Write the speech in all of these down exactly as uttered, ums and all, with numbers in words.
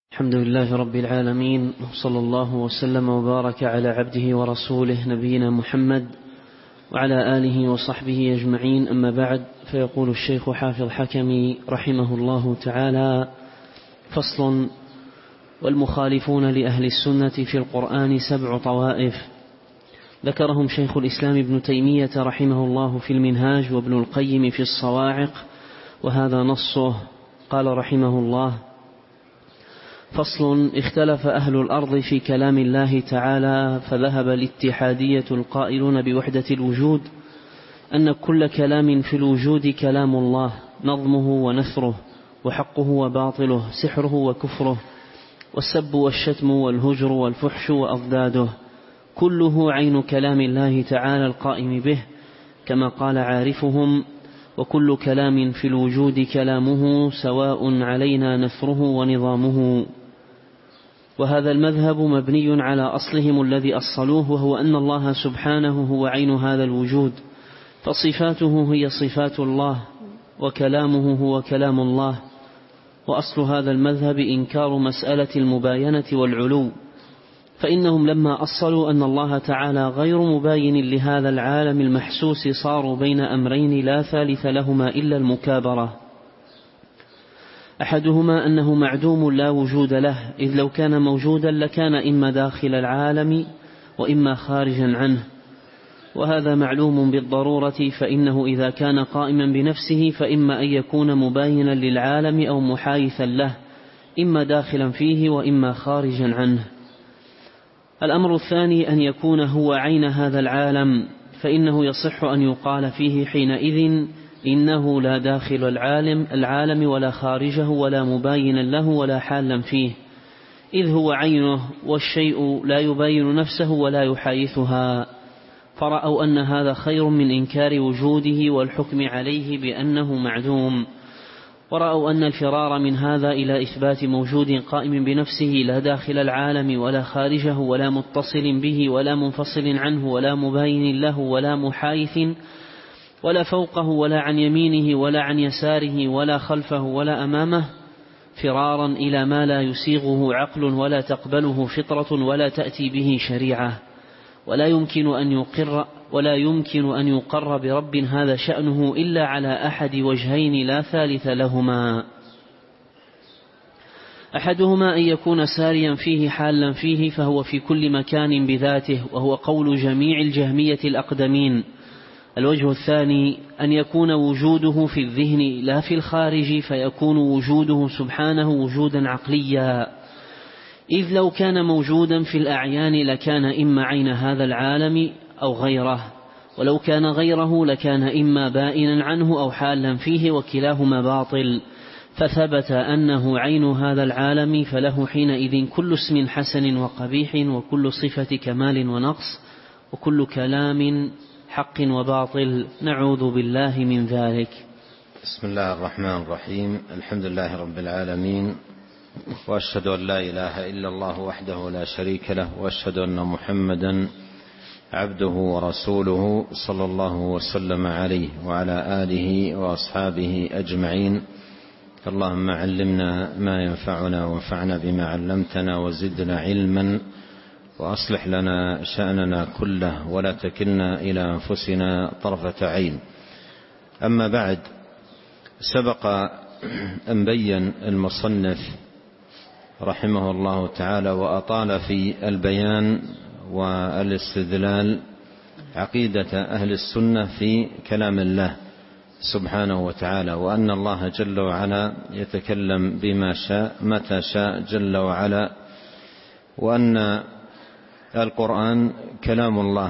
الحمد لله رب العالمين، وصلى الله وسلم وبارك على عبده ورسوله نبينا محمد وعلى آله وصحبه أجمعين. أما بعد، فيقول الشيخ حافظ حكمي رحمه الله تعالى: فصل: والمخالفون لأهل السنة في القرآن سبع طوائف، ذكرهم شيخ الإسلام ابن تيمية رحمه الله في المنهاج، وابن القيم في الصواعق، وهذا نصه. قال رحمه الله: فصل: اختلف أهل الأرض في كلام الله تعالى، فذهب الاتحادية القائلون بوحدة الوجود أن كل كلام في الوجود كلام الله، نظمه ونثره، وحقه وباطله، سحره وكفره، والسب والشتم والهجر والفحش وأضداده، كله عين كلام الله تعالى القائم به، كما قال عارفهم: وكل كلام في الوجود كلامه، سواء علينا نثره ونظامه. وهذا المذهب مبني على أصلهم الذي أصلوه، وهو أن الله سبحانه هو عين هذا الوجود، فصفاته هي صفات الله، وكلامه هو كلام الله. وأصل هذا المذهب إنكار مسألة المباينة والعلو، فإنهم لما أصلوا أن الله تعالى غير مباين لهذا العالم المحسوس، صاروا بين أمرين لا ثالث لهما إلا المكابرة. أحدهما أنه معدوم لا وجود له، إذ لو كان موجودا لكان إما داخل العالم وإما خارجا عنه، وهذا معلوم بالضرورة، فإنه إذا كان قائما بنفسه فإما أن يكون مباينا للعالم أو محايثا له، إما داخلا فيه وإما خارجا عنه. الأمر الثاني أن يكون هو عين هذا العالم، فإنه يصح أن يقال فيه حينئذ إنه لا داخل العالم العالم ولا خارجه ولا مباينا له ولا حالا فيه، إذ هو عينه، والشيء لا يباين نفسه ولا يحايثها. فرأوا أن هذا خير من إنكار وجوده والحكم عليه بأنه معدوم، ورأوا أن الفرار من هذا إلى إثبات موجود قائم بنفسه لا داخل العالم ولا خارجه ولا متصل به ولا منفصل عنه ولا مباين له ولا محايث، ولا فوقه ولا عن يمينه ولا عن يساره ولا خلفه ولا أمامه، فرارا إلى ما لا يسيغه عقل ولا تقبله فطرة ولا تأتي به شريعة، ولا يمكن أن يقر ولا يمكن أن يقر برب هذا شأنه إلا على أحد وجهين لا ثالث لهما: أحدهما أن يكون ساريا فيه حالا فيه، فهو في كل مكان بذاته، وهو قول جميع الجهمية الأقدمين. الوجه الثاني أن يكون وجوده في الذهن لا في الخارج، فيكون وجوده سبحانه وجودا عقليا، إذ لو كان موجودا في الأعيان لكان إما عين هذا العالم أو غيره، ولو كان غيره لكان إما بائنا عنه أو حالا فيه، وكلاهما باطل. فثبت أنه عين هذا العالم، فله حينئذ كل اسم حسن وقبيح، وكل صفة كمال ونقص، وكل كلام حق وباطل، نعوذ بالله من ذلك. بسم الله الرحمن الرحيم. الحمد لله رب العالمين، وأشهد أن لا إله إلا الله وحده لا شريك له، وأشهد أن محمدا عبده ورسوله صلى الله وسلم عليه وعلى آله وأصحابه أجمعين. اللهم علمنا ما ينفعنا، وانفعنا بما علمتنا، وزدنا علما، وأصلح لنا شأننا كله، ولا تكلنا إلى أنفسنا طرفة عين. أما بعد، سبق أن بين المصنف رحمه الله تعالى وأطال في البيان والاستدلال عقيدة أهل السنة في كلام الله سبحانه وتعالى، وأن الله جل وعلا يتكلم بما شاء متى شاء جل وعلا، وأن القرآن كلام الله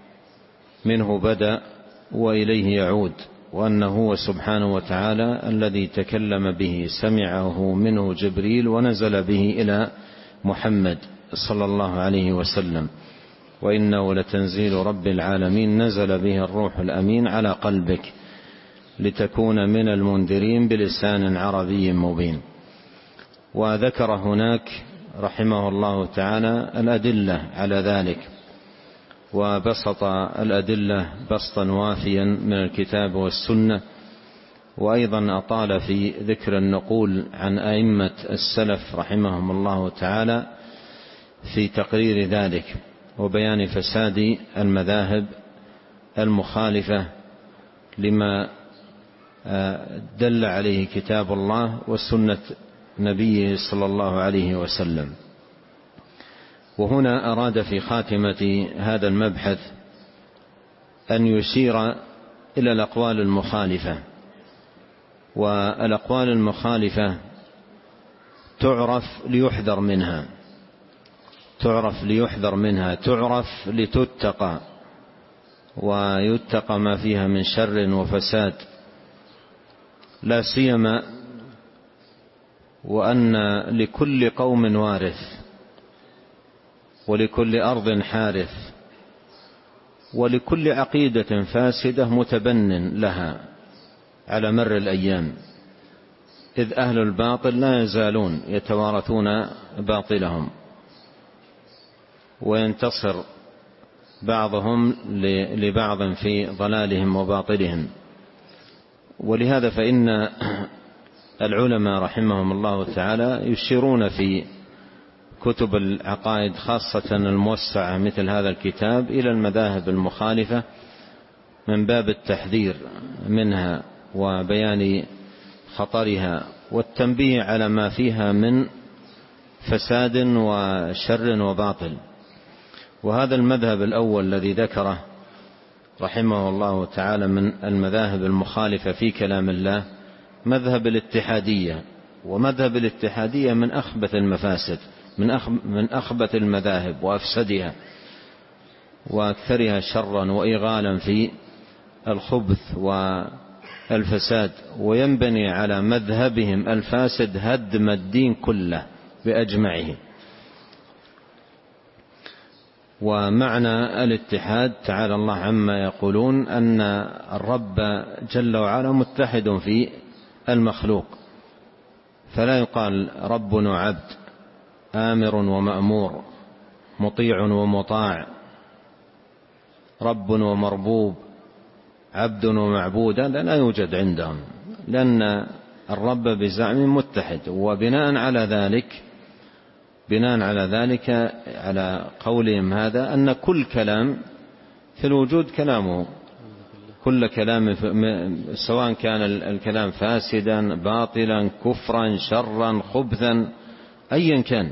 منه بدأ وإليه يعود، وأنه هو سبحانه وتعالى الذي تكلم به، سمعه منه جبريل ونزل به إلى محمد صلى الله عليه وسلم، وإنه لتنزيل رب العالمين، نزل به الروح الأمين على قلبك لتكون من المنذرين بلسان عربي مبين. وذكر هناك رحمه الله تعالى الأدلة على ذلك، وبسط الأدلة بسطا وافيا من الكتاب والسنة، وأيضا أطال في ذكر النقول عن أئمة السلف رحمهم الله تعالى في تقرير ذلك وبيان فساد المذاهب المخالفة لما دل عليه كتاب الله وسنة نبيه صلى الله عليه وسلم. وهنا أراد في خاتمة هذا المبحث أن يشير إلى الأقوال المخالفة، والأقوال المخالفة تعرف ليحذر منها، تعرف ليحذر منها تعرف لتتقى ويتقى ما فيها من شر وفساد، لا سيما وأن لكل قوم وارث ولكل أرض حارث ولكل عقيدة فاسدة متبن لها على مر الأيام، إذ أهل الباطل لا يزالون يتوارثون باطلهم وينتصر بعضهم لبعض في ضلالهم وباطلهم. ولهذا فإن العلماء رحمهم الله تعالى يشيرون في كتب العقائد خاصة الموسعة مثل هذا الكتاب إلى المذاهب المخالفة من باب التحذير منها وبيان خطرها والتنبيه على ما فيها من فساد وشر وباطل. وهذا المذهب الأول الذي ذكره رحمه الله تعالى من المذاهب المخالفة في كلام الله مذهب الاتحادية، ومذهب الاتحادية من أخبث المفاسد، من أخبث المذاهب وأفسدها وأكثرها شرا وإغالا في الخبث والفساد، وينبني على مذهبهم الفاسد هدم الدين كله بأجمعه. ومعنى الاتحاد تعالى الله عما يقولون أن الرب جل وعلا متحد في المخلوق، فلا يقال رب وعبد، آمر ومأمور، مطيع ومطاع، رب ومربوب، عبد ومعبود، هذا لا يوجد عندهم، لأن الرب بزعم متحد. وبناء على ذلك بناء على ذلك على قولهم هذا أن كل كلام في الوجود كلامه، كل كلام سواء كان الكلام فاسدا باطلا كفرا شرا خبثا أيا كان.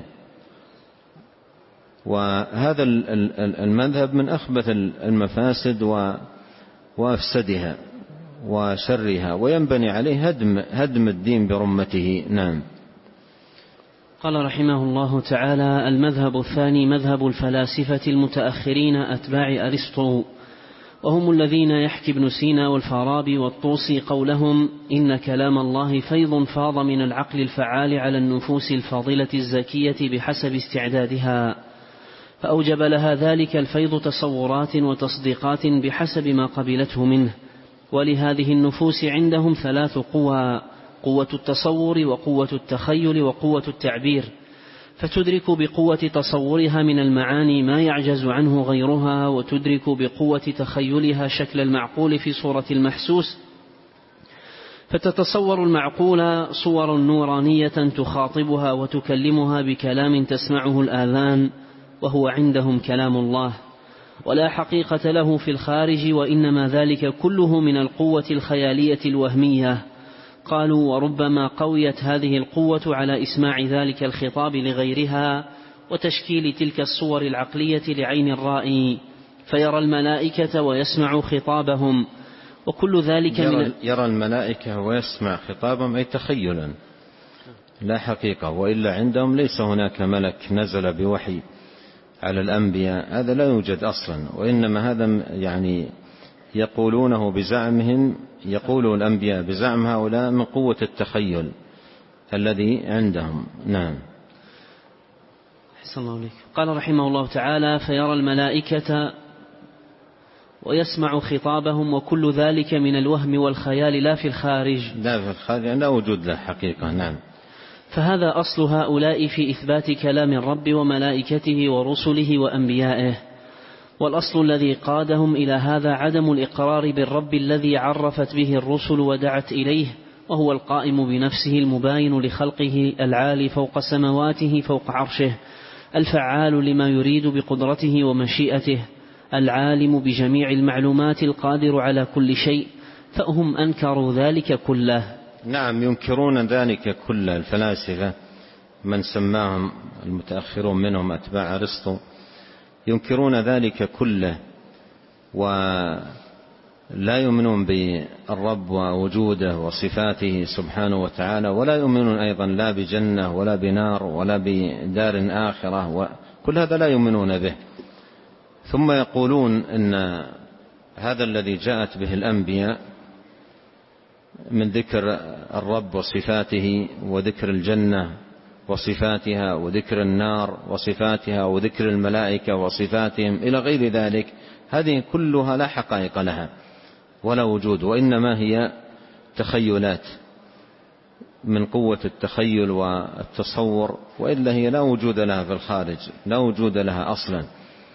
وهذا المذهب من أخبث المفاسد وأفسدها وشرها، وينبني عليه هدم, هدم الدين برمته. نعم. قال رحمه الله تعالى: المذهب الثاني مذهب الفلاسفة المتأخرين أتباع أرسطو، وهم الذين يحكي ابن سينا والفارابي والطوسي قولهم: إن كلام الله فيض فاض من العقل الفعال على النفوس الفاضلة الزكية بحسب استعدادها، فأوجب لها ذلك الفيض تصورات وتصديقات بحسب ما قبلته منه. ولهذه النفوس عندهم ثلاث قوى: قوة التصور وقوة التخيل وقوة التعبير، فتدرك بقوة تصورها من المعاني ما يعجز عنه غيرها، وتدرك بقوة تخيلها شكل المعقول في صورة المحسوس، فتتصور المعقول صور نورانية تخاطبها وتكلمها بكلام تسمعه الآذان، وهو عندهم كلام الله، ولا حقيقة له في الخارج، وإنما ذلك كله من القوة الخيالية الوهمية. قالوا: وربما قويت هذه القوة على إسماع ذلك الخطاب لغيرها وتشكيل تلك الصور العقلية لعين الرائي، فيرى الملائكة ويسمع خطابهم، وكل ذلك يرى, من يرى الملائكة ويسمع خطابهم أي تخيلا لا حقيقة، وإلا عندهم ليس هناك ملك نزل بوحي على الأنبياء، هذا لا يوجد أصلا، وإنما هذا يعني يقولونه بزعمهم، يقول الأنبياء بزعم هؤلاء من قوة التخيل الذي عندهم. نعم. أحسن الله عليك. قال رحمه الله تعالى: فيرى الملائكة ويسمع خطابهم، وكل ذلك من الوهم والخيال لا في الخارج، لا في الخارج لا وجود له حقيقة. نعم. فهذا أصل هؤلاء في إثبات كلام الرب وملائكته ورسله وأنبيائه. والأصل الذي قادهم إلى هذا عدم الإقرار بالرب الذي عرفت به الرسل ودعت إليه، وهو القائم بنفسه المباين لخلقه العالي فوق سمواته فوق عرشه، الفعال لما يريد بقدرته ومشيئته، العالم بجميع المعلومات القادر على كل شيء، فهم أنكروا ذلك كله. نعم، ينكرون ذلك كله. الفلاسفة من سماهم المتأخرون منهم أتباع أرسطو ينكرون ذلك كله، ولا يؤمنون بالرب ووجوده وصفاته سبحانه وتعالى، ولا يؤمنون أيضا لا بجنة ولا بنار ولا بدار آخرة، وكل هذا لا يؤمنون به. ثم يقولون إن هذا الذي جاءت به الأنبياء من ذكر الرب وصفاته وذكر الجنة وصفاتها وذكر النار وصفاتها وذكر الملائكة وصفاتهم إلى غير ذلك، هذه كلها لا حقائق لها ولا وجود، وإنما هي تخيلات من قوة التخيل والتصور، وإلا هي لا وجود لها في الخارج، لا وجود لها أصلا.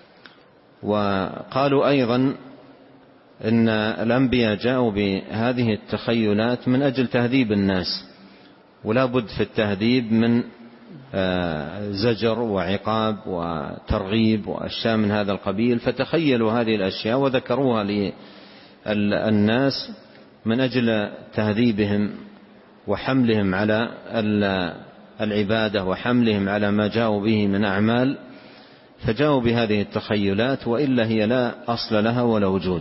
وقالوا أيضا إن الأنبياء جاءوا بهذه التخيلات من أجل تهذيب الناس، ولا بد في التهذيب من زجر وعقاب وترغيب وأشياء من هذا القبيل، فتخيلوا هذه الأشياء وذكروها للناس من أجل تهذيبهم وحملهم على العبادة وحملهم على ما جاءوا به من أعمال، فجاءوا بهذه التخيلات، وإلا هي لا أصل لها ولا وجود.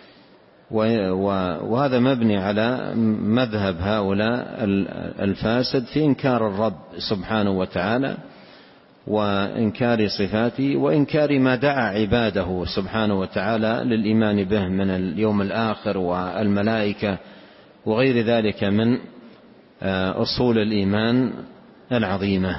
وهذا مبني على مذهب هؤلاء الفاسد في إنكار الرب سبحانه وتعالى وإنكار صفاته وإنكار ما دعا عباده سبحانه وتعالى للإيمان به من اليوم الآخر والملائكة وغير ذلك من أصول الإيمان العظيمة.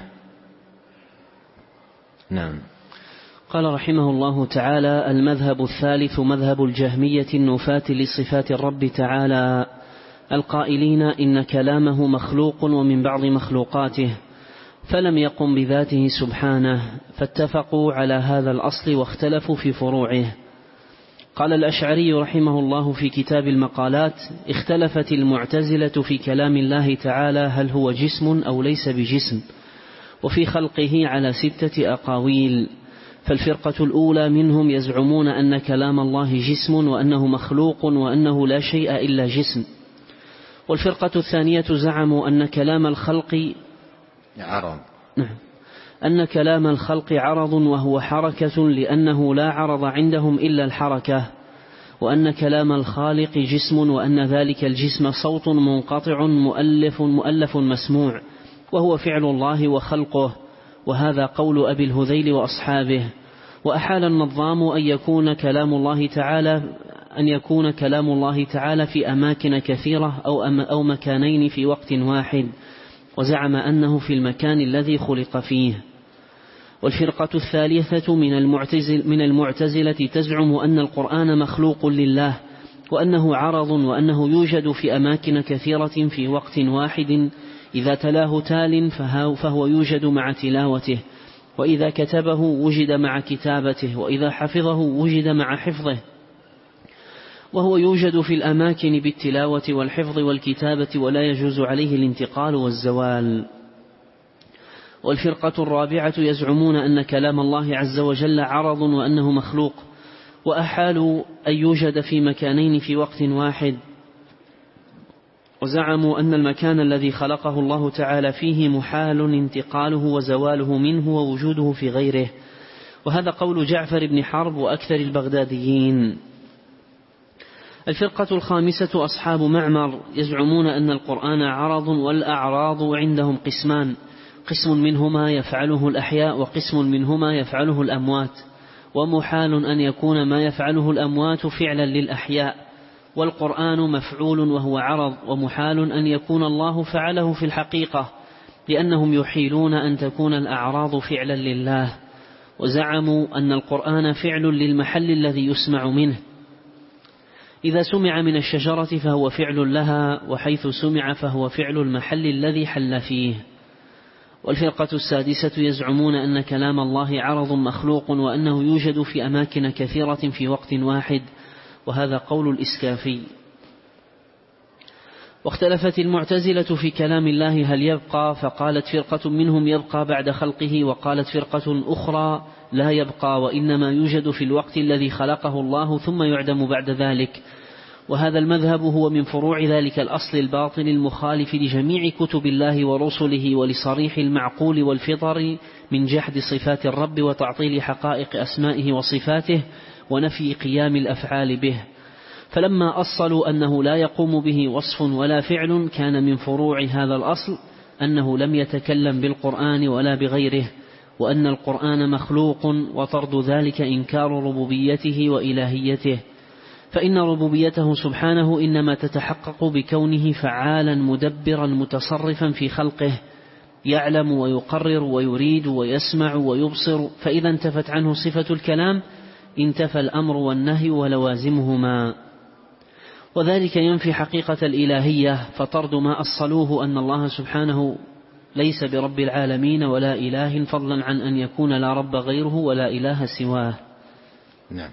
نعم. قال رحمه الله تعالى: المذهب الثالث مذهب الجهمية النفاة لصفات الرب تعالى، القائلين إن كلامه مخلوق ومن بعض مخلوقاته، فلم يقم بذاته سبحانه، فاتفقوا على هذا الأصل واختلفوا في فروعه. قال الأشعري رحمه الله في كتاب المقالات: اختلفت المعتزلة في كلام الله تعالى هل هو جسم أو ليس بجسم، وفي خلقه على ستة أقاويل. فالفرقة الأولى منهم يزعمون أن كلام الله جسم وأنه مخلوق وأنه لا شيء إلا جسم. والفرقة الثانية زعموا أن كلام الخلق عرض أن كلام الخلق عرض وهو حركة، لأنه لا عرض عندهم إلا الحركة، وأن كلام الخالق جسم، وأن ذلك الجسم صوت منقطع مؤلف مؤلف مسموع، وهو فعل الله وخلقه. وهذا قول أبي الهذيل وأصحابه. وأحال النظام أن يكون كلام الله تعالى أن يكون كلام الله تعالى في أماكن كثيرة أو أو مكانين في وقت واحد، وزعم أنه في المكان الذي خلق فيه. والفرقة الثالثة من المعتزل من المعتزلة تزعم أن القرآن مخلوق لله، وأنه عرض، وأنه يوجد في أماكن كثيرة في وقت واحد، إذا تلاه تال فهو يوجد مع تلاوته، وإذا كتبه وجد مع كتابته، وإذا حفظه وجد مع حفظه، وهو يوجد في الأماكن بالتلاوة والحفظ والكتابة، ولا يجوز عليه الانتقال والزوال. والفرقة الرابعة يزعمون أن كلام الله عز وجل عرض وأنه مخلوق، وأحالوا أن يوجد في مكانين في وقت واحد، وزعموا أن المكان الذي خلقه الله تعالى فيه محال انتقاله وزواله منه ووجوده في غيره. وهذا قول جعفر بن حرب وأكثر البغداديين. الفرقة الخامسة أصحاب معمر يزعمون أن القرآن عرض، والأعراض عندهم قسمان: قسم منهما يفعله الأحياء، وقسم منهما يفعله الأموات، ومحال أن يكون ما يفعله الأموات فعلا للأحياء، والقرآن مفعول وهو عرض، ومحال أن يكون الله فعله في الحقيقة، لأنهم يحيلون أن تكون الأعراض فعلا لله. وزعموا أن القرآن فعل للمحل الذي يسمع منه، إذا سمع من الشجرة فهو فعل لها، وحيث سمع فهو فعل المحل الذي حل فيه. والفرقة السادسة يزعمون أن كلام الله عرض مخلوق وأنه يوجد في أماكن كثيرة في وقت واحد، وهذا قول الإسكافي. واختلفت المعتزلة في كلام الله هل يبقى، فقالت فرقة منهم يبقى بعد خلقه، وقالت فرقة أخرى لا يبقى وإنما يوجد في الوقت الذي خلقه الله ثم يعدم بعد ذلك. وهذا المذهب هو من فروع ذلك الأصل الباطل المخالف لجميع كتب الله ورسله ولصريح المعقول والفطر من جحد صفات الرب وتعطيل حقائق أسمائه وصفاته ونفي قيام الأفعال به. فلما أصلوا أنه لا يقوم به وصف ولا فعل، كان من فروع هذا الأصل أنه لم يتكلم بالقرآن ولا بغيره، وأن القرآن مخلوق، وطرد ذلك إنكار ربوبيته وإلهيته، فإن ربوبيته سبحانه إنما تتحقق بكونه فعالا مدبرا متصرفا في خلقه، يعلم ويقرر ويريد ويسمع ويبصر، فإذا انتفت عنه صفة الكلام انتفى الأمر والنهي ولوازمهما، وذلك ينفي حقيقة الإلهية. فطرد ما أصلوه أن الله سبحانه ليس برب العالمين ولا إله، فضلا عن أن يكون لا رب غيره ولا إله سواه. نعم.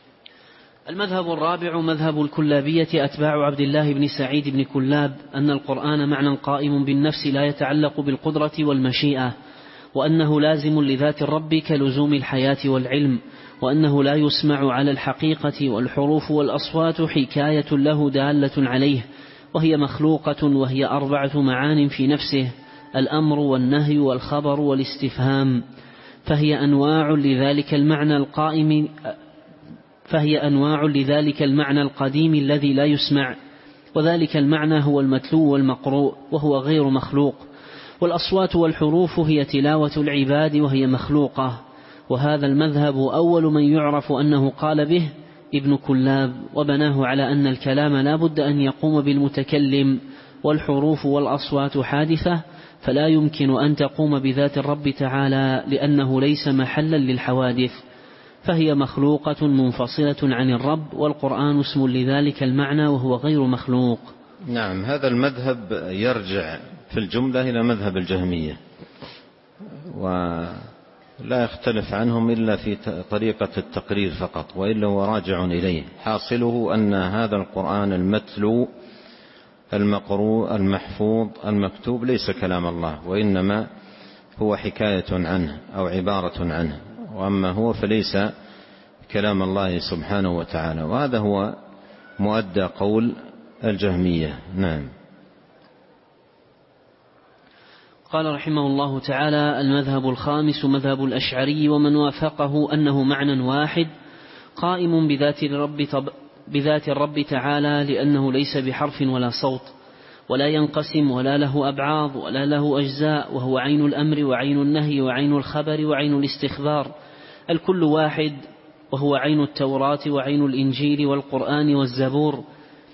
المذهب الرابع مذهب الكلابية أتباع عبد الله بن سعيد بن كلاب، أن القرآن معنى قائم بالنفس لا يتعلق بالقدرة والمشيئة، وأنه لازم لذات الرب كلزوم الحياة والعلم، وأنه لا يسمع على الحقيقة، والحروف والأصوات حكاية له دالة عليه، وهي مخلوقة، وهي أربعة معان في نفسه: الأمر والنهي والخبر والاستفهام، فهي أنواع لذلك المعنى القائم فهي أنواع لذلك المعنى القديم الذي لا يسمع، وذلك المعنى هو المتلو والمقروء، وهو غير مخلوق. والأصوات والحروف هي تلاوة العباد، وهي مخلوقة. وهذا المذهب أول من يعرف أنه قال به ابن كلاب، وبناه على أن الكلام لا بد أن يقوم بالمتكلم، والحروف والأصوات حادثة، فلا يمكن أن تقوم بذات الرب تعالى، لأنه ليس محلا للحوادث، فهي مخلوقة منفصلة عن الرب، والقرآن اسم لذلك المعنى وهو غير مخلوق. نعم. هذا المذهب يرجع في الجملة إلى مذهب الجهمية، ولا يختلف عنهم إلا في طريقة التقرير فقط، وإلا هو راجع إليه. حاصله أن هذا القرآن المتلو المقروء المحفوظ المكتوب ليس كلام الله، وإنما هو حكاية عنه أو عبارة عنه، وأما هو فليس كلام الله سبحانه وتعالى، وهذا هو مؤدى قول الجهمية. نعم. قال رحمه الله تعالى: المذهب الخامس مذهب الأشعري ومن وافقه أنه معنى واحد قائم بذات الرب, بذات الرب تعالى، لأنه ليس بحرف ولا صوت، ولا ينقسم، ولا له أبعاض، ولا له أجزاء، وهو عين الأمر وعين النهي وعين الخبر وعين الاستخبار، الكل واحد، وهو عين التوراة وعين الإنجيل والقرآن والزبور.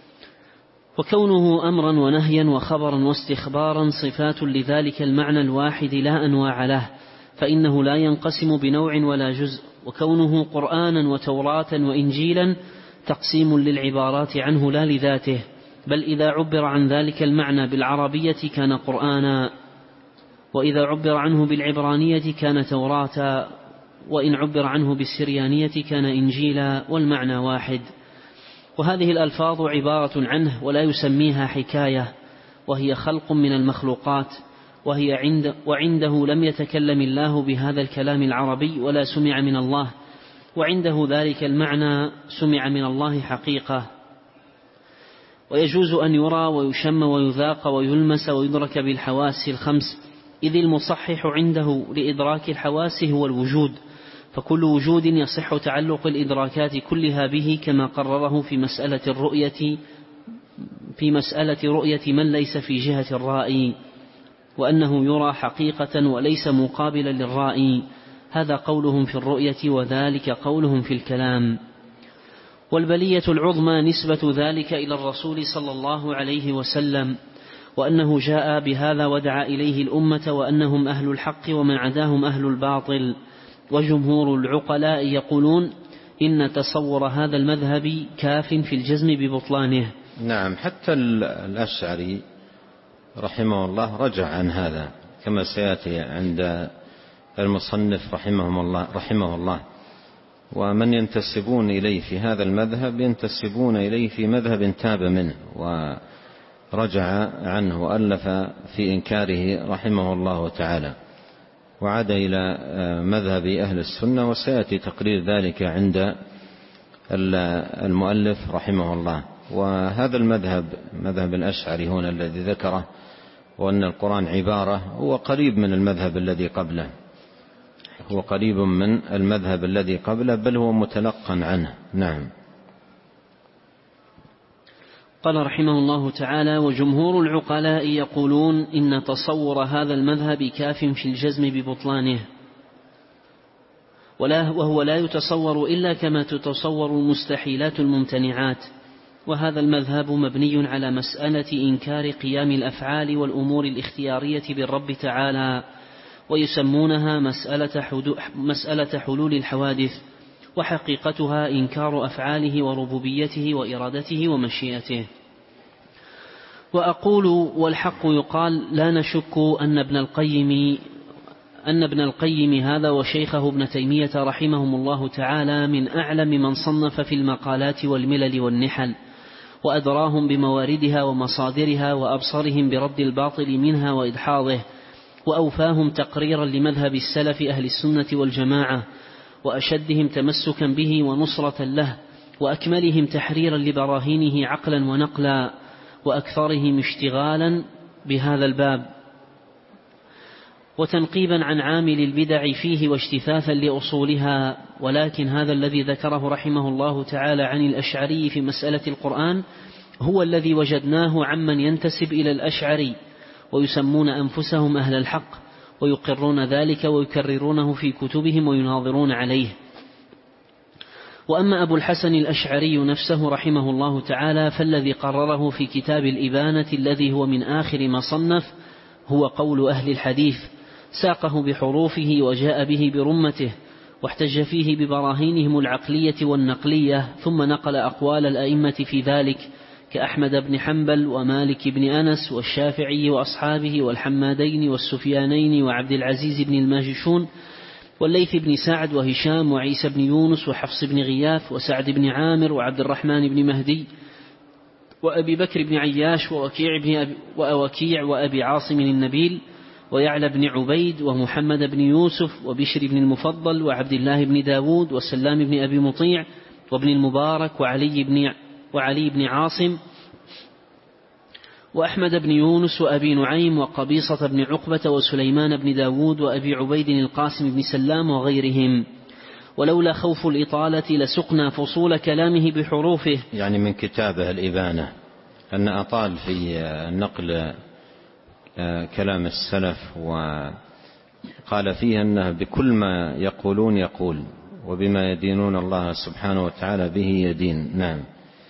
وكونه أمرا ونهيا وخبرا واستخبارا صفات لذلك المعنى الواحد لا أنواع له، فإنه لا ينقسم بنوع ولا جزء. وكونه قرآنا وتوراة وإنجيلا تقسيم للعبارات عنه لا لذاته، بل إذا عبر عن ذلك المعنى بالعربية كان قرآنا، وإذا عبر عنه بالعبرانية كان توراة، وإن عبر عنه بالسريانية كان إنجيلا، والمعنى واحد. وهذه الألفاظ عبارة عنه ولا يسميها حكاية، وهي خلق من المخلوقات، وهي عند وعنده لم يتكلم الله بهذا الكلام العربي ولا سمع من الله، وعنده ذلك المعنى سمع من الله حقيقة. ويجوز أن يرى ويشم ويذاق ويلمس ويدرك بالحواس الخمس، إذ المصحح عنده لإدراك الحواس هو الوجود، فكل وجود يصح تعلق الإدراكات كلها به، كما قرره في مسألة الرؤية في مسألة رؤية من ليس في جهة الرائي، وأنه يرى حقيقة وليس مقابلا للرائي. هذا قولهم في الرؤية، وذلك قولهم في الكلام. والبلية العظمى نسبة ذلك إلى الرسول صلى الله عليه وسلم، وأنه جاء بهذا ودعا إليه الأمة، وأنهم أهل الحق ومن عداهم أهل الباطل. وجمهور العقلاء يقولون إن تصور هذا المذهب كاف في الجزم ببطلانه. نعم. حتى الأشعري رحمه الله رجع عن هذا، كما سيأتي عند المصنف رحمه الله, رحمه الله. ومن ينتسبون إليه في هذا المذهب ينتسبون إليه في مذهب تاب منه ورجع عنه وألف في إنكاره رحمه الله تعالى، وعاد إلى مذهب أهل السنة، وسيأتي تقرير ذلك عند المؤلف رحمه الله. وهذا المذهب مذهب الأشعري هنا الذي ذكره، وأن القرآن عبارة، هو قريب من المذهب الذي قبله، هو قريب من المذهب الذي قبله، بل هو متلقن عنه. نعم. قال رحمه الله تعالى: وجمهور العقلاء يقولون إن تصور هذا المذهب كاف في الجزم ببطلانه، ولا وهو لا يتصور إلا كما تتصور المستحيلات الممتنعات. وهذا المذهب مبني على مسألة إنكار قيام الأفعال والأمور الاختيارية بالرب تعالى، ويسمونها مسألة حلول الحوادث، وحقيقتها إنكار أفعاله وربوبيته وإرادته ومشيئته. وأقول والحق يقال: لا نشك أن ابن القيم أن ابن القيم هذا وشيخه ابن تيمية رحمهم الله تعالى من أعلم من صنف في المقالات والملل والنحل، وأدراهم بمواردها ومصادرها، وأبصرهم برد الباطل منها وإدحاضه، وأوفاهم تقريرا لمذهب السلف أهل السنة والجماعة، وأشدهم تمسكا به ونصرة له، وأكملهم تحريرا لبراهينه عقلا ونقلا، وأكثرهم اشتغالا بهذا الباب، وتنقيبا عن عامل البدع فيه واجتثاثا لأصولها. ولكن هذا الذي ذكره رحمه الله تعالى عن الأشعري في مسألة القرآن هو الذي وجدناه عمن ينتسب إلى الأشعري، ويسمون أنفسهم أهل الحق، ويقرون ذلك ويكررونه في كتبهم ويناظرون عليه. وأما أبو الحسن الأشعري نفسه رحمه الله تعالى فالذي قرره في كتاب الإبانة الذي هو من آخر ما صنف هو قول أهل الحديث، ساقه بحروفه وجاء به برمته، واحتج فيه ببراهينهم العقلية والنقلية، ثم نقل أقوال الأئمة في ذلك كأحمد بن حنبل ومالك بن أنس والشافعي وأصحابه والحمادين والسفيانين وعبد العزيز بن الماجشون والليث بن سعد وهشام وعيسى بن يونس وحفص بن غياث وسعد بن عامر وعبد الرحمن بن مهدي وأبي بكر بن عياش ووكيع, بن أبي ووكيع وأبي عاصم النبيل ويعلى بن عبيد ومحمد بن يوسف وبشر بن المفضل وعبد الله بن داود وسلام بن أبي مطيع وابن المبارك وعلي بن, وعلي بن عاصم وأحمد بن يونس وأبي نعيم وقبيصة بن عقبة وسليمان بن داود وأبي عبيد القاسم بن سلام وغيرهم. ولولا خوف الإطالة لسقنا فصول كلامه بحروفه. يعني من كتابه الإبانة أن أطال في نقل كلام السلف، وقال فيه أنه بكل ما يقولون يقول، وبما يدينون الله سبحانه وتعالى به يدين. نعم.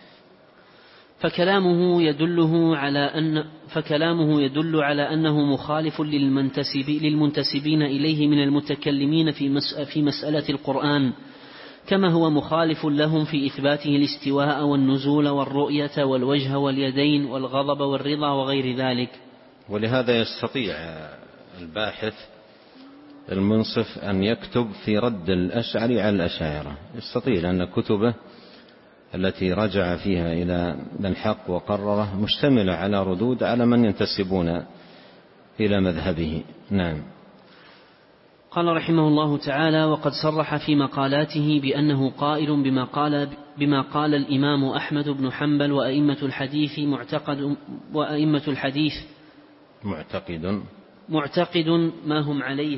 فكلامه يدله على أن فكلامه يدل على أنه مخالف للمنتسبين إليه من المتكلمين في في مسألة القرآن، كما هو مخالف لهم في إثباته الاستواء والنزول والرؤية والوجه واليدين والغضب والرضا وغير ذلك. ولهذا يستطيع الباحث المنصف أن يكتب في رد الأشعري على الأشاعرة، يستطيع، لأن كتبه التي رجع فيها إلى الحق وقرره مشتملة على ردود على من ينتسبون إلى مذهبه. نعم. قال رحمه الله تعالى: وقد صرح في مقالاته بأنه قائل بما قال, بما قال الإمام أحمد بن حنبل وأئمة الحديث معتقد وأئمة الحديث معتقد معتقد ما هم عليه،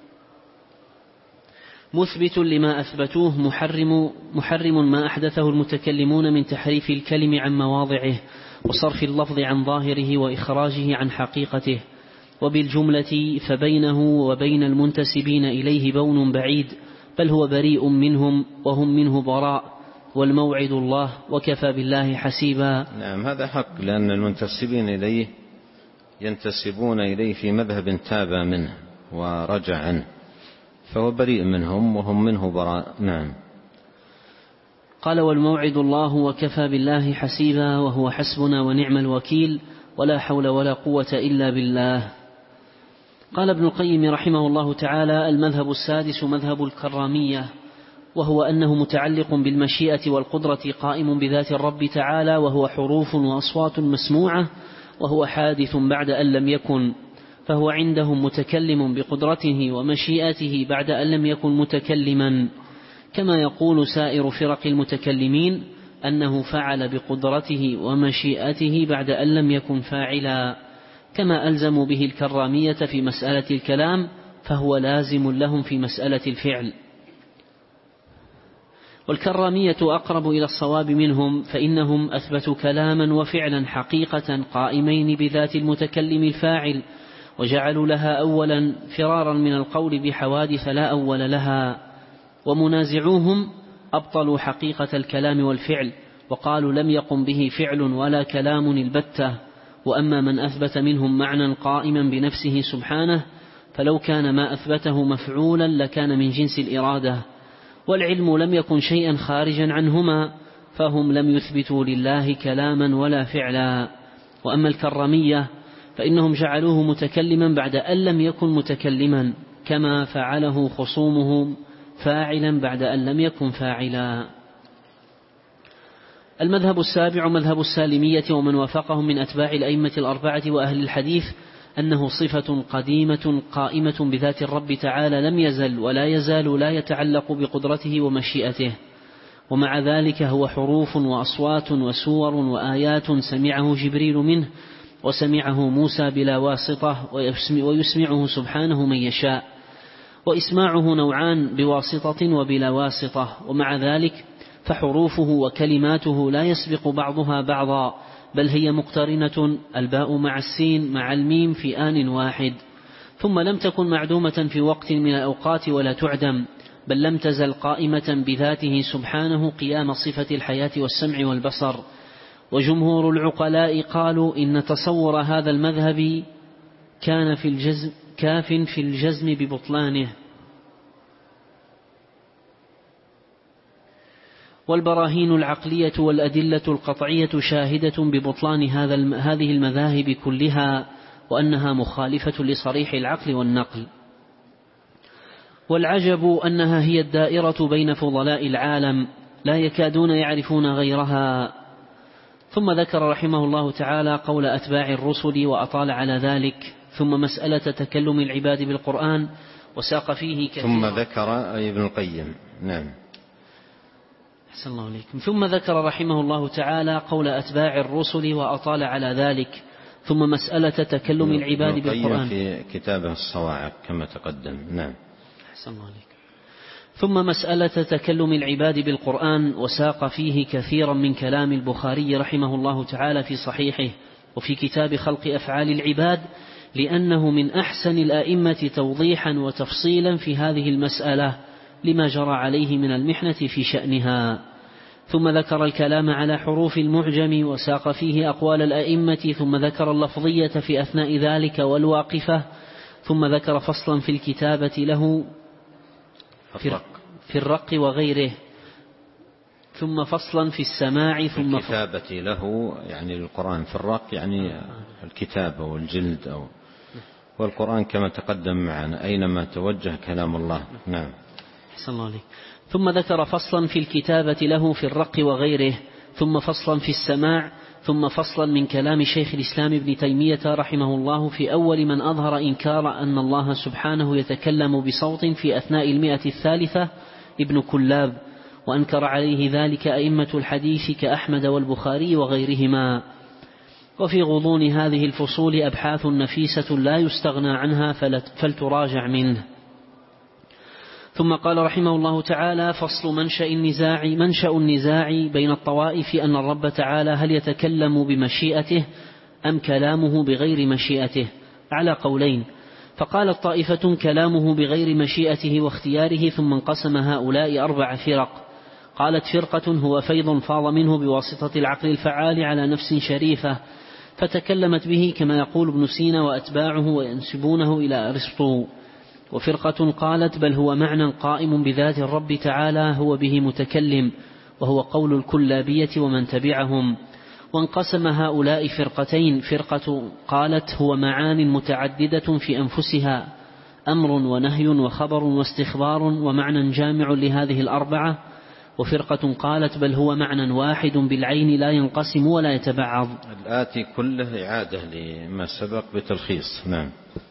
مثبت لما أثبتوه، محرم, محرم ما أحدثه المتكلمون من تحريف الكلم عن مواضعه وصرف اللفظ عن ظاهره وإخراجه عن حقيقته. وبالجملة فبينه وبين المنتسبين إليه بون بعيد، بل هو بريء منهم وهم منه براء، والموعد الله وكفى بالله حسيبا. نعم، هذا حق، لأن المنتسبين إليه ينتسبون إليه في مذهب تاب منه ورجع عنه، فهو بريء منهم وهم منه براء. نعم. قال: والموعد الله وكفى بالله حسيبا، وهو حسبنا ونعم الوكيل، ولا حول ولا قوة إلا بالله. قال ابن القيم رحمه الله تعالى: المذهب السادس مذهب الكرامية، وهو أنه متعلق بالمشيئة والقدرة قائم بذات الرب تعالى، وهو حروف وأصوات مسموعة، وهو حادث بعد أن لم يكن، فهو عندهم متكلم بقدرته ومشيئته بعد أن لم يكن متكلما، كما يقول سائر فرق المتكلمين أنه فعل بقدرته ومشيئته بعد أن لم يكن فاعلا، كما ألزموا به الكرامية في مسألة الكلام، فهو لازم لهم في مسألة الفعل. والكرامية أقرب إلى الصواب منهم، فإنهم أثبتوا كلاما وفعلا حقيقة قائمين بذات المتكلم الفاعل، وجعلوا لها أولا فرارا من القول بحوادث لا أول لها. ومنازعوهم أبطلوا حقيقة الكلام والفعل، وقالوا لم يقم به فعل ولا كلام البتة. وأما من أثبت منهم معنى قائما بنفسه سبحانه، فلو كان ما أثبته مفعولا لكان من جنس الإرادة، والعلم لم يكن شيئا خارجا عنهما، فهم لم يثبتوا لله كلاما ولا فعلا. وأما الكرامية فإنهم جعلوه متكلما بعد أن لم يكن متكلما، كما فعله خصومهم فاعلا بعد أن لم يكن فاعلا. المذهب السابع مذهب السالمية ومن وافقهم من أتباع الأئمة الأربعة وأهل الحديث، أنه صفة قديمة قائمة بذات الرب تعالى، لم يزل ولا يزال لا يتعلق بقدرته ومشيئته، ومع ذلك هو حروف وأصوات وسور وآيات سمعه جبريل منه، وسمعه موسى بلا واسطة، ويسمعه سبحانه من يشاء. وإسماعه نوعان: بواسطة وبلا واسطة. ومع ذلك فحروفه وكلماته لا يسبق بعضها بعضا، بل هي مقترنة، الباء مع السين مع الميم في آن واحد، ثم لم تكن معدومة في وقت من الأوقات ولا تعدم، بل لم تزل قائمة بذاته سبحانه قيام صفة الحياة والسمع والبصر. وجمهور العقلاء قالوا إن تصور هذا المذهب كان في الجزم كاف في الجزم ببطلانه. والبراهين العقلية والأدلة القطعية شاهدة ببطلان هذا هذه المذاهب كلها، وأنها مخالفة لصريح العقل والنقل. والعجب أنها هي الدائرة بين فضلاء العالم، لا يكادون يعرفون غيرها. ثم ذكر رحمه الله تعالى قول أتباع الرسل وأطال على ذلك، ثم مسألة تكلم العباد بالقرآن وساق فيه كثيرا. ثم ذكر أي ابن القيم. نعم. أحسن الله عليكم. ثم ذكر رحمه الله تعالى قول أتباع الرسل وأطال على ذلك، ثم مسألة تكلم العباد بالقرآن في كتابه الصواعق كما تقدم. نعم. أحسن الله عليكم. ثم مسألة تكلم العباد بالقرآن وساق فيه كثيرا من كلام البخاري رحمه الله تعالى في صحيحه وفي كتاب خلق أفعال العباد، لأنه من أحسن الآئمة توضيحا وتفصيلا في هذه المسألة لما جرى عليه من المحنة في شأنها. ثم ذكر الكلام على حروف المعجم وساق فيه أقوال الآئمة، ثم ذكر اللفظية في أثناء ذلك والواقفة، ثم ذكر فصلا في الكتابة له في الرق وغيره، ثم فصلا في السماع، ثم الكتابة له يعني القرآن، في الرق يعني الكتابة والجلد، أو والقرآن كما تقدم معنا أينما توجه كلام الله. نعم. أحسن الله عليك. ثم ذكر فصلا في الكتابة له في الرق وغيره، ثم فصلا في السماع، ثم فصلا من كلام شيخ الإسلام ابن تيمية رحمه الله في أول من أظهر إنكار أن الله سبحانه يتكلم بصوت في أثناء المئة الثالثة، ابن كلاب، وأنكر عليه ذلك أئمة الحديث كأحمد والبخاري وغيرهما. وفي غضون هذه الفصول أبحاث نفيسة لا يستغنى عنها فلتراجع منه. ثم قال رحمه الله تعالى: فصل منشأ النزاع منشأ النزاع بين الطوائف أن الرب تعالى هل يتكلم بمشيئته أم كلامه بغير مشيئته، على قولين. فقالت طائفة كلامه بغير مشيئته واختياره، ثم انقسم هؤلاء أربع فرق. قالت فرقة هو فيض فاض منه بواسطة العقل الفعال على نفس شريفة فتكلمت به، كما يقول ابن سينا وأتباعه وينسبونه إلى أرسطو. وفرقة قالت بل هو معنى قائم بذات الرب تعالى هو به متكلم، وهو قول الكلابية ومن تبعهم. وانقسم هؤلاء فرقتين: فرقة قالت هو معان متعددة في أنفسها، أمر ونهي وخبر واستخبار ومعنى جامع لهذه الأربعة، وفرقة قالت بل هو معنى واحد بالعين لا ينقسم ولا يتبعض. الآتي كله إعادة لما سبق بتلخيص. نعم.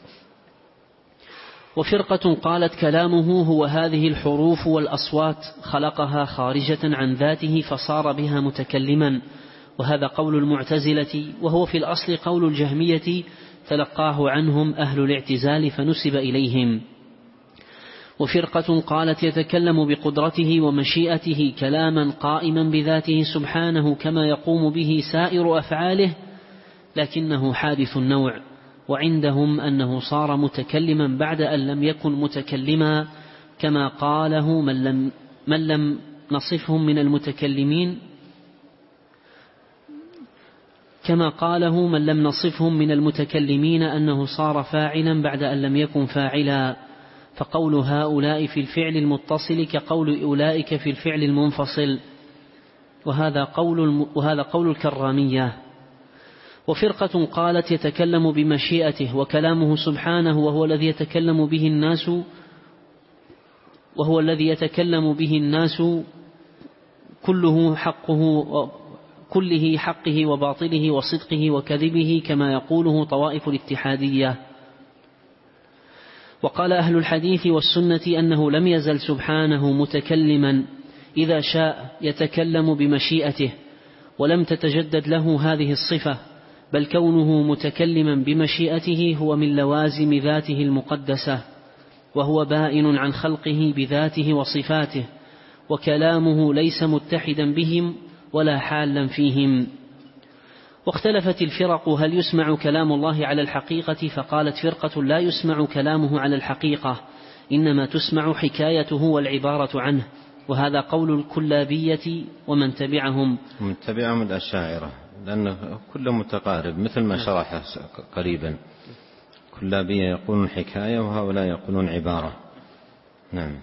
وفرقة قالت كلامه هو هذه الحروف والأصوات، خلقها خارجة عن ذاته فصار بها متكلما، وهذا قول المعتزلة، وهو في الأصل قول الجهمية تلقاه عنهم أهل الاعتزال فنسب إليهم. وفرقة قالت يتكلم بقدرته ومشيئته كلاما قائما بذاته سبحانه كما يقوم به سائر أفعاله، لكنه حادث النوع، وعندهم أنه صار متكلما بعد أن لم يكن متكلما، كما قاله من لم, من لم نصفهم من المتكلمين كما قاله من لم نصفهم من المتكلمين أنه صار فاعلا بعد أن لم يكن فاعلا، فقول هؤلاء في الفعل المتصل كقول أولئك في الفعل المنفصل، وهذا قول, وهذا قول الكرامية. وفرقة قالت يتكلم بمشيئته وكلامه سبحانه وهو الذي يتكلم به الناس وهو الذي يتكلم به الناس كله حقه كله حقه وباطله وصدقه وكذبه كما يقوله طوائف الاتحادية. وقال أهل الحديث والسنة أنه لم يزل سبحانه متكلما إذا شاء يتكلم بمشيئته، ولم تتجدد له هذه الصفة، بل كونه متكلما بمشيئته هو من لوازم ذاته المقدسة، وهو بائن عن خلقه بذاته وصفاته، وكلامه ليس متحدا بهم ولا حالا فيهم. واختلفت الفرق هل يسمع كلام الله على الحقيقة، فقالت فرقة لا يسمع كلامه على الحقيقة، إنما تسمع حكايته والعبارة عنه، وهذا قول الكلابية ومن تبعهم من تبعهم الأشاعرة، لأنه كله متقارب مثل ما شرح قريبا. كلابية يقولون حكاية وهؤلاء يقولون عبارة. نعم.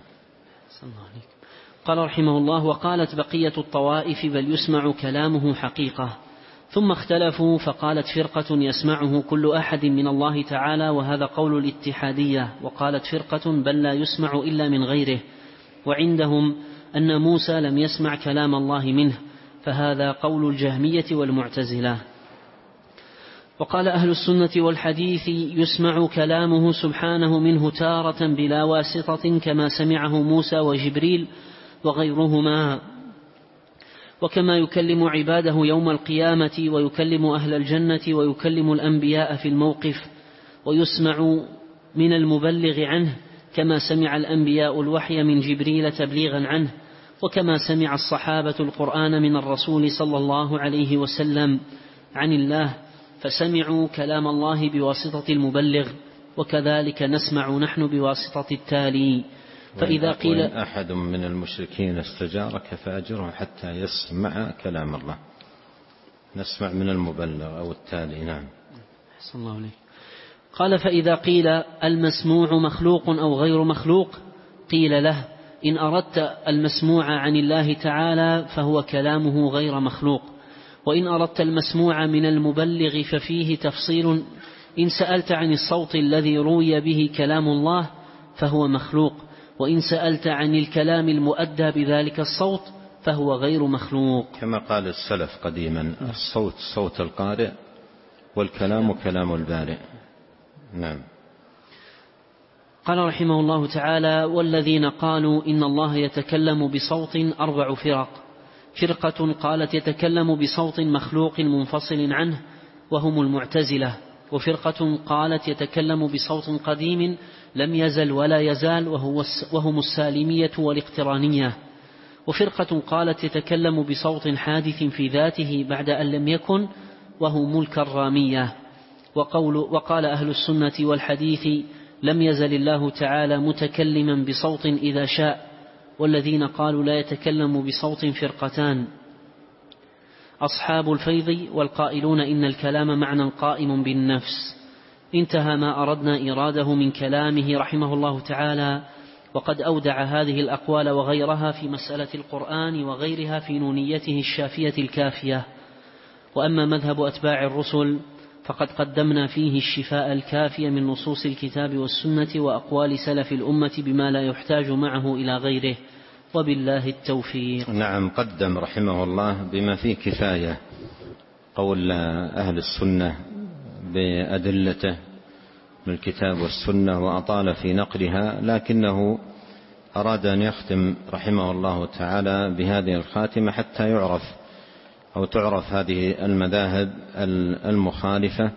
قال رحمه الله: وقالت بقية الطوائف بل يسمع كلامه حقيقة. ثم اختلفوا فقالت فرقة يسمعه كل أحد من الله تعالى، وهذا قول الاتحادية. وقالت فرقة بل لا يسمع إلا من غيره، وعندهم أن موسى لم يسمع كلام الله منه، فهذا قول الجهمية والمعتزلة. وقال أهل السنة والحديث يسمع كلامه سبحانه منه تارة بلا واسطة كما سمعه موسى وجبريل وغيرهما، وكما يكلم عباده يوم القيامة ويكلم أهل الجنة ويكلم الأنبياء في الموقف، ويسمع من المبلغ عنه كما سمع الأنبياء الوحي من جبريل تبليغا عنه، وكما سمع الصحابة القرآن من الرسول صلى الله عليه وسلم عن الله، فسمعوا كلام الله بواسطة المبلغ، وكذلك نسمع نحن بواسطة التالي. فإذا قيل وإن أحد من المشركين استجارك فأجره حتى يسمع كلام الله، نسمع من المبلغ أو التالي. نعم. أحسن الله عليك. قال: فإذا قيل المسموع مخلوق أو غير مخلوق، قيل له: إن أردت المسموع عن الله تعالى فهو كلامه غير مخلوق، وإن أردت المسموع من المبلغ ففيه تفصيل. إن سألت عن الصوت الذي روي به كلام الله فهو مخلوق، وإن سألت عن الكلام المؤدى بذلك الصوت فهو غير مخلوق. كما قال السلف قديما: الصوت صوت القارئ والكلام كلام البارئ. نعم. قال رحمه الله تعالى: والذين قالوا إن الله يتكلم بصوت أربع فرق. فرقة قالت يتكلم بصوت مخلوق منفصل عنه، وهم المعتزلة. وفرقة قالت يتكلم بصوت قديم لم يزل ولا يزال، وهو وهم السالمية والاقترانية. وفرقة قالت يتكلم بصوت حادث في ذاته بعد أن لم يكن، وهم الكرامية. وقول وقال أهل السنة والحديث لم يزل الله تعالى متكلما بصوت إذا شاء. والذين قالوا لا يتكلم بصوت فرقتان: أصحاب الفيض والقائلون إن الكلام معنى قائم بالنفس. انتهى ما أردنا إراده من كلامه رحمه الله تعالى، وقد أودع هذه الأقوال وغيرها في مسألة القرآن وغيرها في نونيته الشافية الكافية. وأما مذهب أتباع الرسل فقد قدمنا فيه الشفاء الكافي من نصوص الكتاب والسنة وأقوال سلف الأمة بما لا يحتاج معه إلى غيره، وبالله التوفيق. نعم، قدم رحمه الله بما فيه كفاية قول أهل السنة بأدلته من الكتاب والسنة، وأطال في نقلها، لكنه أراد أن يختم رحمه الله تعالى بهذه الخاتمة حتى يعرف أو تعرف هذه المذاهب المخالفة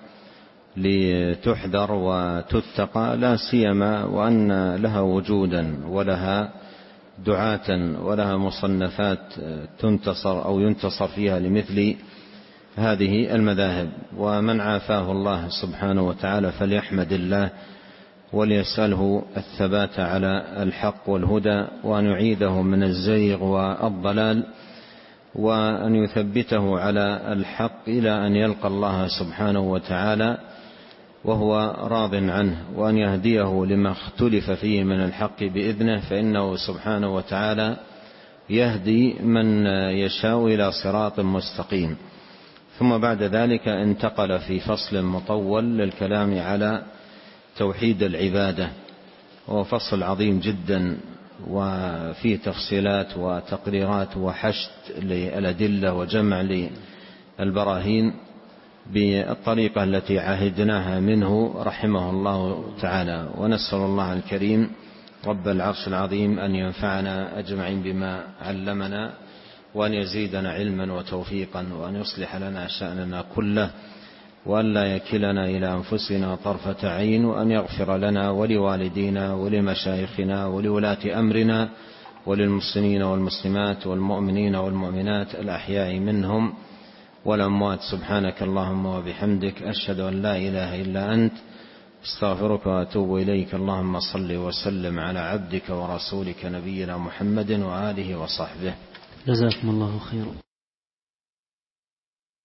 لتحذر وتتقى، لا سيما وأن لها وجودا ولها دعاة ولها مصنفات تنتصر أو ينتصر فيها لمثل هذه المذاهب. ومن عافاه الله سبحانه وتعالى فليحمد الله وليسأله الثبات على الحق والهدى، وأن يعيده من الزيغ والضلال، وأن يثبته على الحق إلى أن يلقى الله سبحانه وتعالى وهو راض عنه، وأن يهديه لما اختلف فيه من الحق بإذنه، فإنه سبحانه وتعالى يهدي من يشاء إلى صراط مستقيم. ثم بعد ذلك انتقل في فصل مطول للكلام على توحيد العبادة، وهو فصل عظيم جدا وفيه تفصيلات وتقريرات وحشد للأدلة وجمع للبراهين بالطريقة التي عهدناها منه رحمه الله تعالى. ونسأل الله الكريم رب العرش العظيم أن ينفعنا أجمعين بما علمنا، وأن يزيدنا علما وتوفيقا، وأن يصلح لنا شأننا كله، وأن لا يكلنا إلى أنفسنا طرفة عين، وأن يغفر لنا ولوالدينا ولمشايخنا ولولاة أمرنا وللمسلمين والمسلمات والمؤمنين والمؤمنات الأحياء منهم والأموات. سبحانك اللهم وبحمدك، أشهد أن لا إله إلا أنت، استغفرك وأتوب إليك. اللهم صل وسلم على عبدك ورسولك نبينا محمد وآله وصحبه. جزاكم الله خيرا.